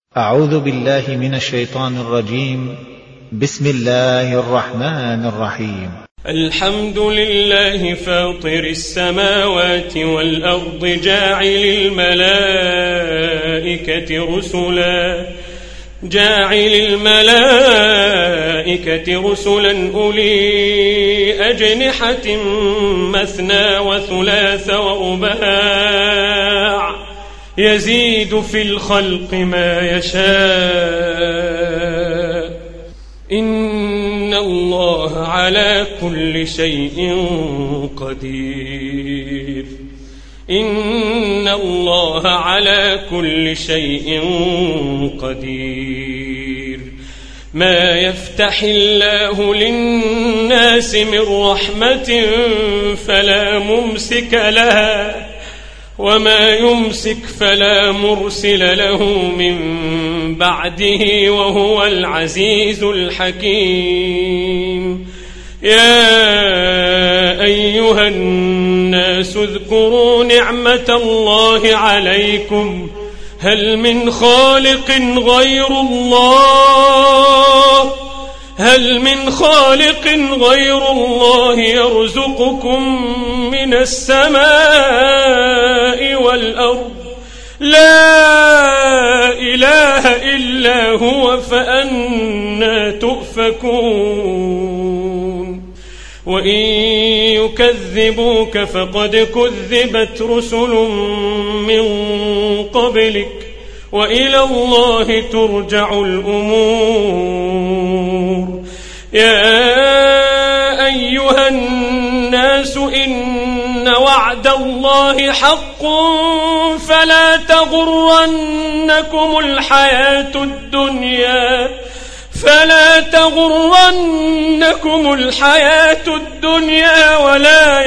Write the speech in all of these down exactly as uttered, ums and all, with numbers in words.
أعوذ بالله من الشيطان الرجيم. بسم الله الرحمن الرحيم. الحمد لله فاطر السماوات والأرض جاعل الملائكة رسلا جاعل الملائكة رسلا أولي أجنحة مثنى وثلاث ورباع يزيد في الخلق ما يشاء إن الله على كل شيء قدير إن الله على كل شيء قدير ما يفتح الله للناس من رحمة فلا ممسك لها وما يمسك فلا مرسل له من بعده وهو العزيز الحكيم. يا أيها الناس اذكروا نعمة الله عليكم هل من خالق غير الله هل من خالق غير الله يرزقكم من السماء والأرض لا إله إلا هو فأنى تؤفكون. وإن يكذبوك فقد كذبت رسل من قبلك وإلى الله ترجع الأمور. يا أيها الناس إن وعد الله حق فلا تغرنكم الحياة الدنيا فلا تغرنكم الحياة الدنيا ولا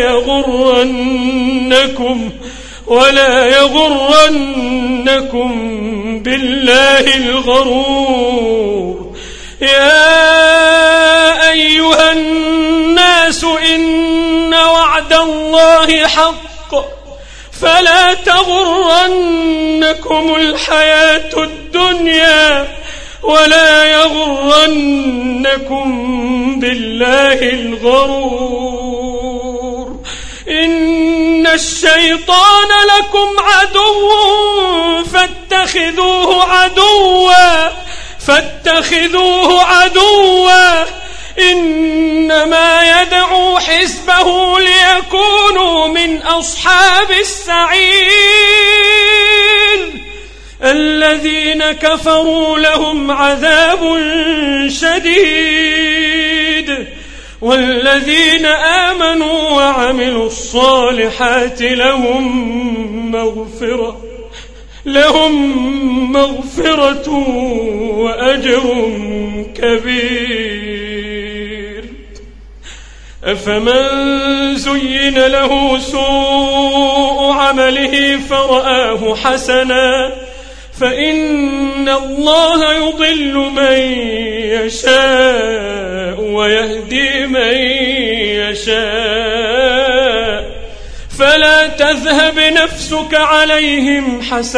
يغرنكم ولا يغرنكم بالله الغرور. يا أيها الناس إن وعد الله حق فلا تغرنكم الحياة الدنيا ولا يغرنكم بالله الغرور. إن الشيطان لكم عدو فاتخذوه عدوا فاتخذوه عدوا إنما يدعو حزبه ليكونوا من أصحاب السعير. الذين كفروا لهم عذاب شديد والذين آمنوا وعملوا الصالحات لهم مغفرة لهم مغفرة وأجر كبير. أفمن زين له سوء عمله فرآه حسنا فإن الله يضل من يشاء ويهدي من يشاء فلا تذهب نفسك عليهم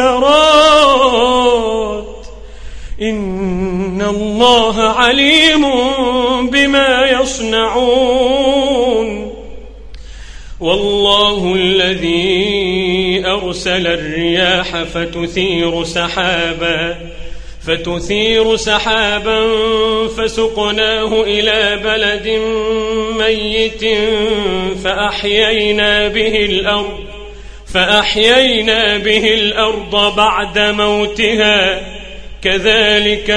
حسرات إن الله عليم بما يصنعون. والله الذي أرسل الرياح فتثير سحابا فتثير سحابا فسقناه إلى بلد ميت فأحيينا به الأرض فأحيينا به الأرض بعد موتها كذلك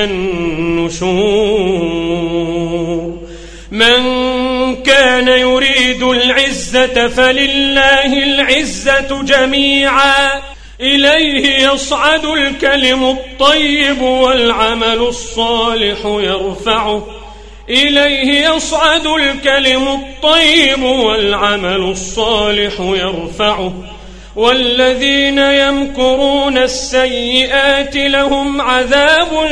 النشور. من كان يريد العزة فلله العزة جميعا إليه يصعد الكلم الطيب والعمل الصالح يرفعه إليه يصعد الكلم الطيب والعمل الصالح يرفعه والذين يمكرون السيئات لهم عذاب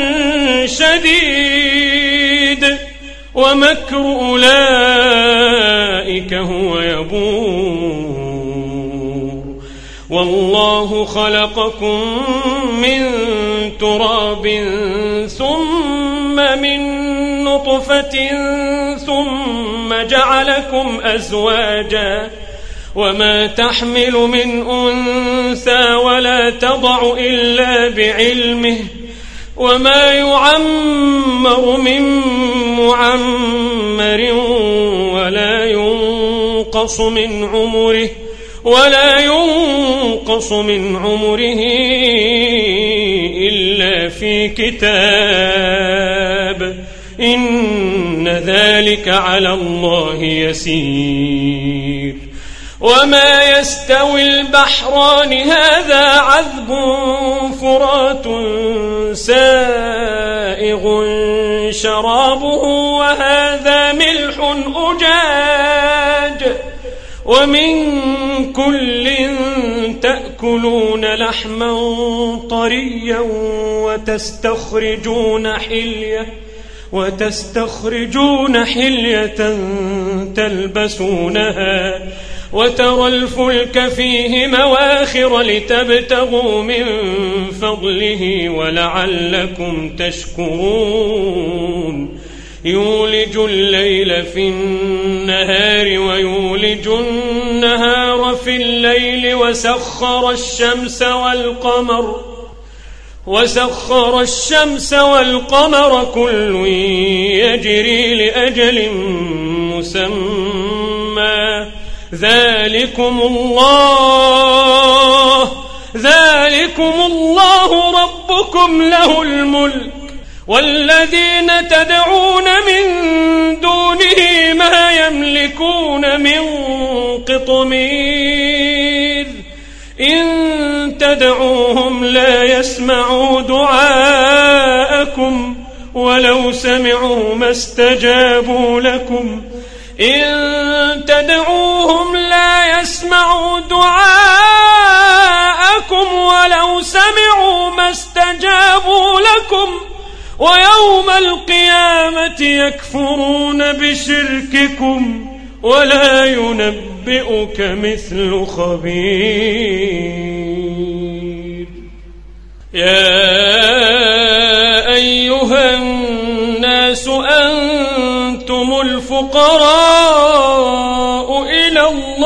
شديد ومكر أولئك هو يبور. والله خلقكم من تراب ثم من نطفة ثم جعلكم أزواجا وما تحمل من أنثى ولا تضع إلا بعلمه وما يعمر من معمر ولا ينقص من عمره ولا ينقص من عمره إلا في كتاب إن ذلك على الله يسير. وما يستوي البحران هذا عذب فرات سائغ شرابه وهذا ملح أجاج ومن كل تأكلون لحما طريا وتستخرجون حلية وتستخرجون حلية تلبسونها وترى الفلك فيه مواخر لتبتغوا من فضله ولعلكم تشكرون. يولج الليل في النهار ويولج النهار في الليل وسخر الشمس والقمر وسخر الشمس والقمر كل يجري لأجل مسمى ذلكم الله ذلكم الله ربكم له الملك والذين تدعون من دونه ما يملكون من قطمير إن تدعوهم لا يسمعوا دعاءكم ولو سمعوا ما استجابوا لكم إن تدعوهم لا يسمعوا دعاءكم ولو سمعوا ما استجابوا لكم ويوم القيامة يكفرون بشرككم ولا ينبئك مثل خبير. يا أيها الناس أنتم الفقراء إلى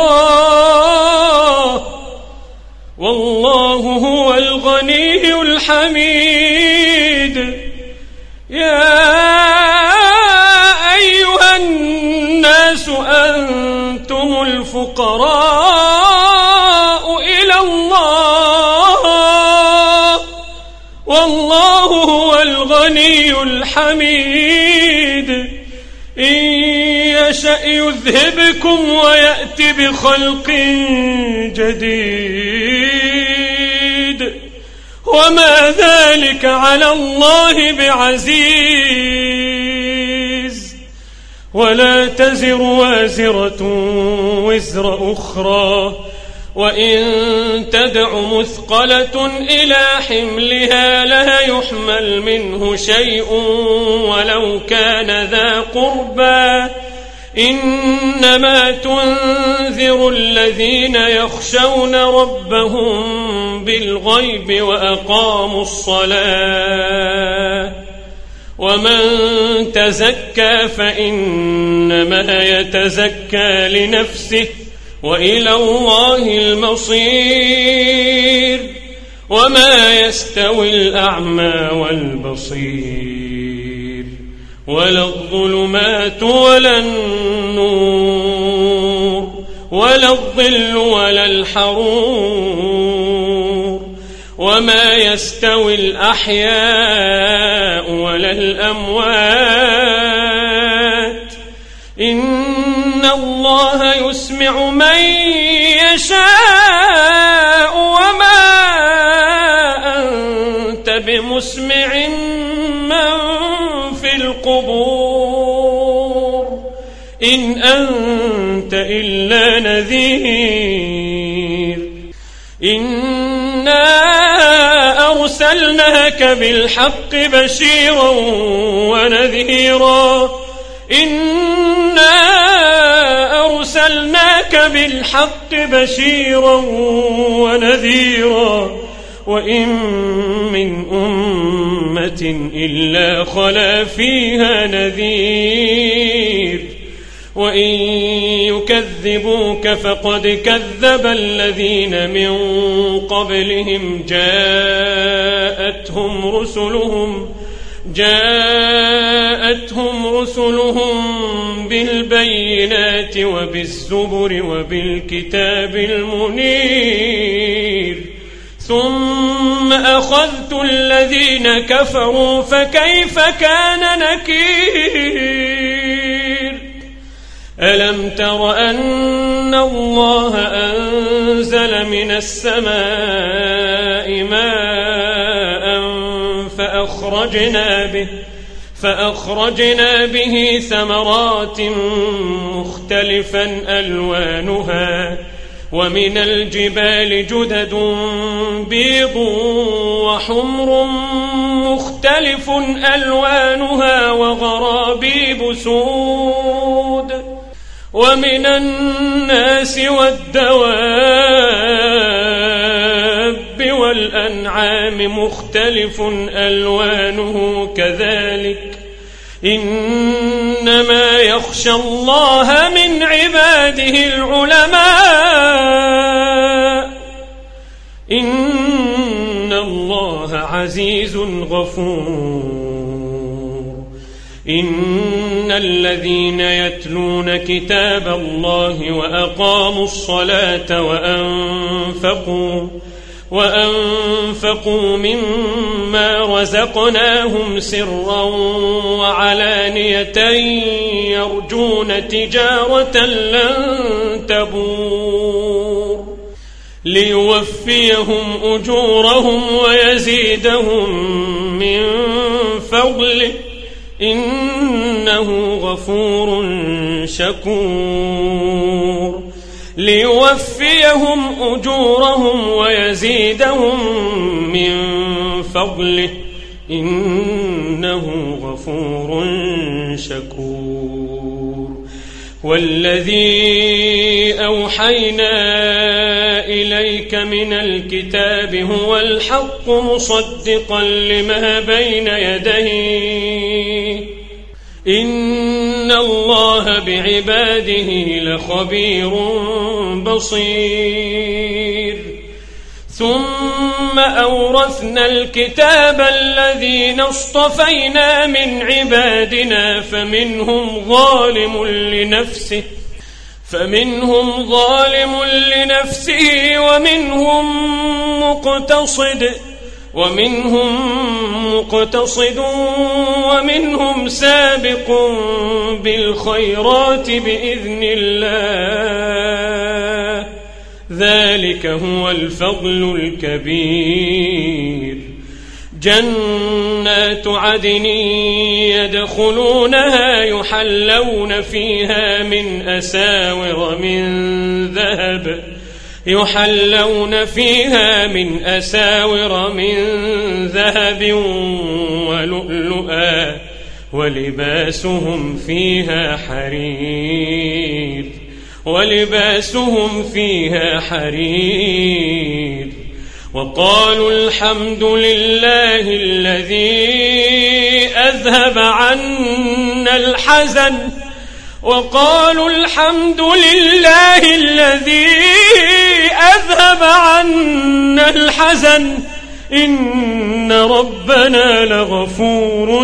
الله والله هو الغني الحميد. يا أيها الناس أنتم الفقراء إلى الله والله هو الغني الحميد. إن يشأ يذهبكم ويأتي بخلق جديد وما ذلك على الله بعزيز. ولا تزر وازرة وزر أخرى وإن تدع مثقلة إلى حملها لا يحمل منه شيء ولو كان ذا قربى إنما تنذر الذين يخشون ربهم بالغيب وأقاموا الصلاة ومن تزكى فإنما يتزكى لنفسه وإلى الله المصير. وما يستوي الأعمى والبصير ولا الظلمات ولا النور ولا الظل ولا الحرور وما يستوي الأحياء ولا الأموات إن الله يسمع من يشاء وما أنت بمسمع من في القبور إن أنت إلا نذير. إنا أرسلناك بالحق بشيرا ونذيرا إنا أرسلناك بالحق بشيرا ونذيرا وإن من أمة إلا خلا فيها نذير وإن يكذبوك فقد كذب الذين من قبلهم جاءتهم رسلهم جاءتهم رسلهم بالبينات وبالزبر وبالكتاب المنير ثم أخذت الذين كفروا فكيف كان نكير ألم تر أن الله أنزل من السماء ماء فأخرجنا به فأخرجنا به ثمرات مختلفا ألوانها ومن الجبال جدد بيض وحمر مختلف ألوانها وغرابيب سود ومن الناس والدواب والأنعام مختلف ألوانه كذلك إنما يخشى الله من عباده العلماء إن الله عزيز غفور إن الذين يتلون كتاب الله وأقاموا الصلاة وأنفقوا وأنفقوا مما رزقناهم سرا وعلانية يرجون تجارة لن تبور ليوفيهم أجورهم ويزيدهم من فضله إنه غفور شكور ليوفيهم أجورهم ويزيدهم من فضله إنه غفور شكور والذي أوحينا إليك من الكتاب هو الحق مصدقا لما بين يديه إن الله بعباده لخبير بصير ثم أورثنا الكتاب الذين اصطفينا من عبادنا فمنهم ظالم لنفسه فمنهم ظالم لنفسه ومنهم مقتصد ومنهم مقتصد ومنهم سابق بالخيرات بإذن الله ذلك هو الفضل الكبير جنات عدن يدخلونها يحلون فيها من أساور من ذهب يحلون فيها من أساور من ذهب ولؤلؤا ولباسهم فيها حرير ولباسهم فيها حرير وقالوا الحمد لله الذي أذهب عنا الحزن وقالوا الحمد لله الذي أذهب عنا الحزن إن ربنا لغفور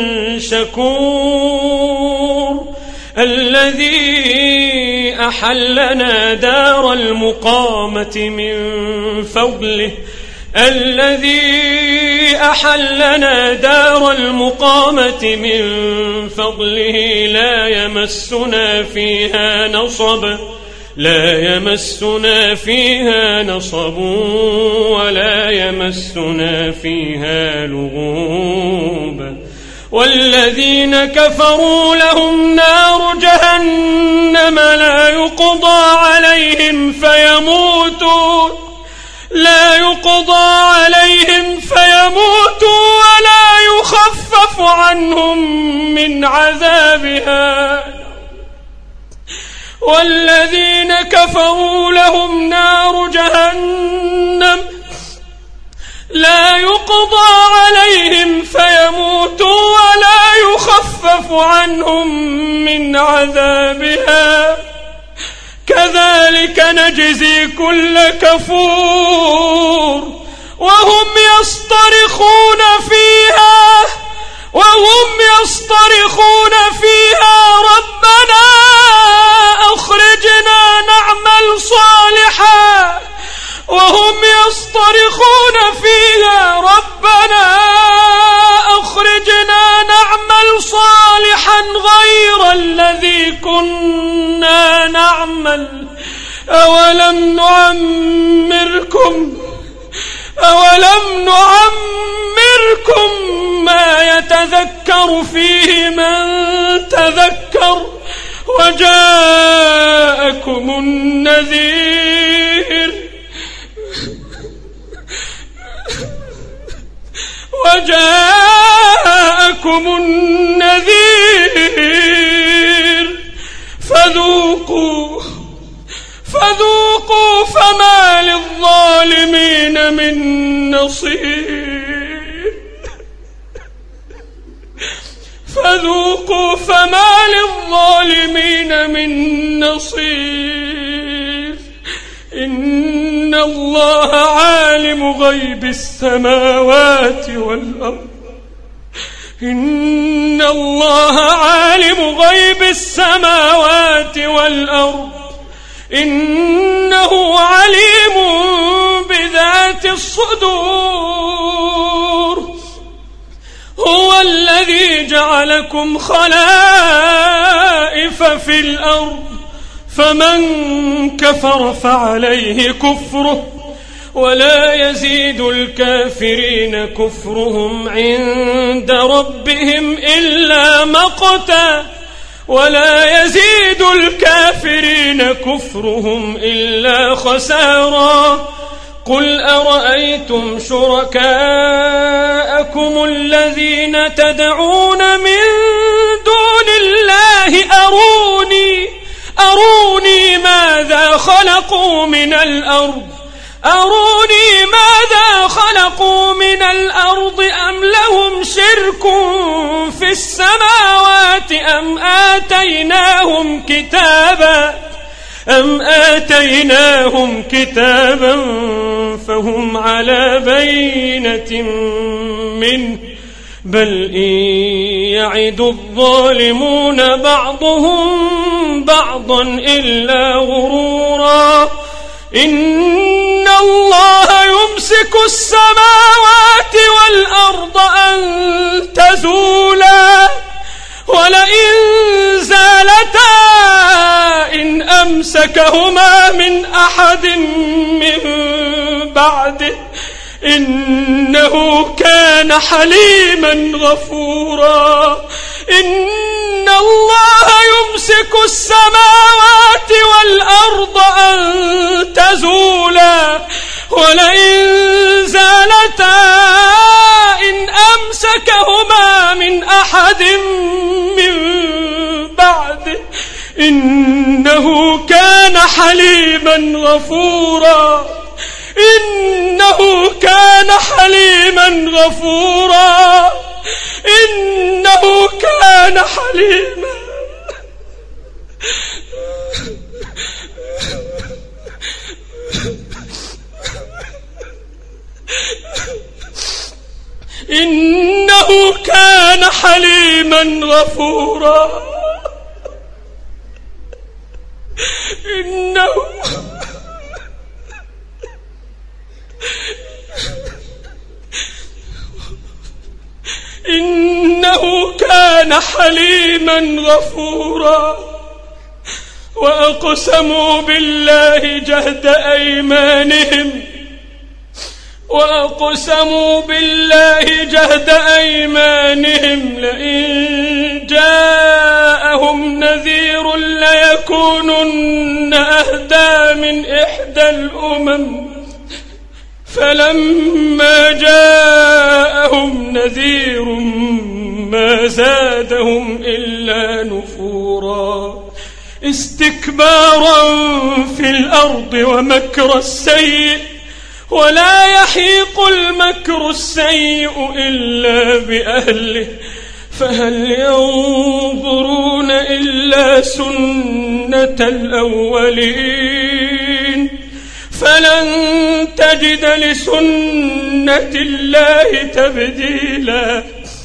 شكور الذي أحلنا دار المقامة من فضله الذي أحلنا دار المقامة من فضله لا يمسنا فيها نصب لا يمسنا فيها نصب ولا يمسنا فيها لغوب والذين كفروا لهم نار جهنم لا يقضى عليهم فيموتوا لا يقضى عليهم فيموتوا ولا يخفف عنهم من عذابها والذين كفروا لهم نار جهنم لا يقضى عليهم فيموتوا ولا يخفف عنهم من عذابها كذلك نجزي كل كفور وهم يصطرخون فيها وهم يصطرخون فيها ربنا أخرجنا نعمل صالحا وهم يصطرخون فيها ربنا أخرجنا نعمل صالحا غير الذي كنا نعمل أولم نعمركم أولم نعمركم ما يتذكر فيه من تذكر وجاءكم النذير وجاءكم النذير فذوقوا فذوقوا فما للظالمين من نصير فذوقوا فما للظالمين من نصير إن الله عالم غيب السماوات والأرض إن الله عالم غيب السماوات والأرض إنه عليم بذات الصدور هو الذي جعلكم خلائف في الأرض فمن كفر فعليه كفره ولا يزيد الكافرين كفرهم عند ربهم إلا مقتا ولا يزيد الكافرين كفرهم إلا خسارا قل أرأيتم شركاءكم الذين تدعون من دون الله أروني أروني ماذا خلقوا من الأرض أروني ماذا خلقوا من الأرض أم لهم شرك في السماوات أم آتيناهم كتابا أم آتيناهم كتابا فهم على بينة منه بل إن يعد الظالمون بعضهم بعضا إلا غرورا إن الله يمسك السماوات والأرض أن تزولا ولئن زالتا إن أمسكهما من أحد من بعده إنه كان حليما غفورا إن الله يمسك السماوات والأرض أن تزولا ولئن زالتا إن أمسكهما من أحد من بعده إنه كان حليما غفورا إنه كان حليما غفورا إنه كان حليما إنه كان حليما غفورا إنه إنه كان حليما غفورا وأقسموا بالله جهد أيمانهم وأقسموا بالله جهد أيمانهم لئن جاءهم نذير ليكونن أهدى من إحدى الأمم فلما جاءهم نذير ما زادهم إلا نفورا استكبارا في الأرض ومكر السيء، ولا يحيق المكر السيء إلا بأهله، فهل ينظرون إلا سنة الأولين، فلن تجد لسنة الله تبديلا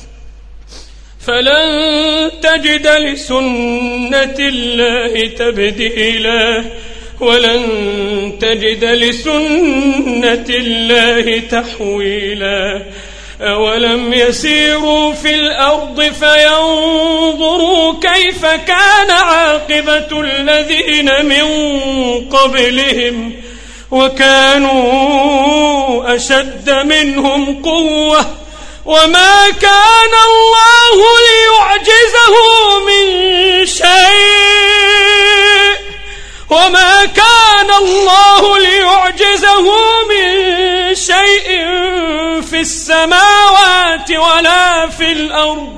فلن تجد لسنة الله تبديلا ولن تجد لسنة الله تحويلا. أولم يسيروا في الأرض فينظروا كيف كان عاقبة الذين من قبلهم، وكانوا أشد منهم قوة، وما كان الله ليعجزه من شيء وما كان الله ليعجزه من شيء في السماوات ولا في الأرض،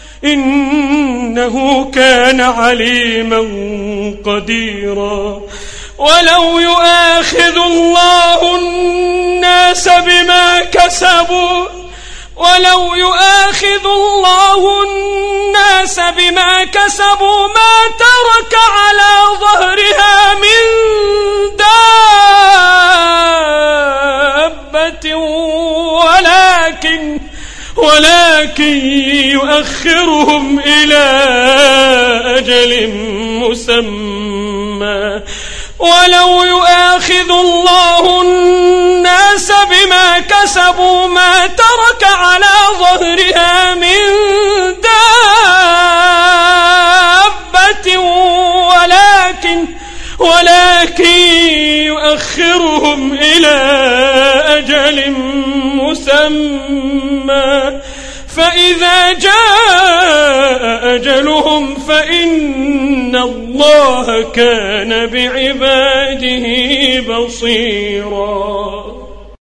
إنه كان عليما قديرا. ولو يؤاخذ الله الناس بما كسبوا ولو يؤاخذ الله الناس بما كسبوا ما ترك على ظهرها من دابة، ولكن ولكن يؤخرهم إلى أجل مسمى. ولو يؤاخذ الله الناس بما كسبوا ما ترك على ظهرها من دابة، ولكن ولكن يؤخرهم إلى أجل مسمى، فإذا جاء أجلهم فإن الله كان بعباده بصيرا.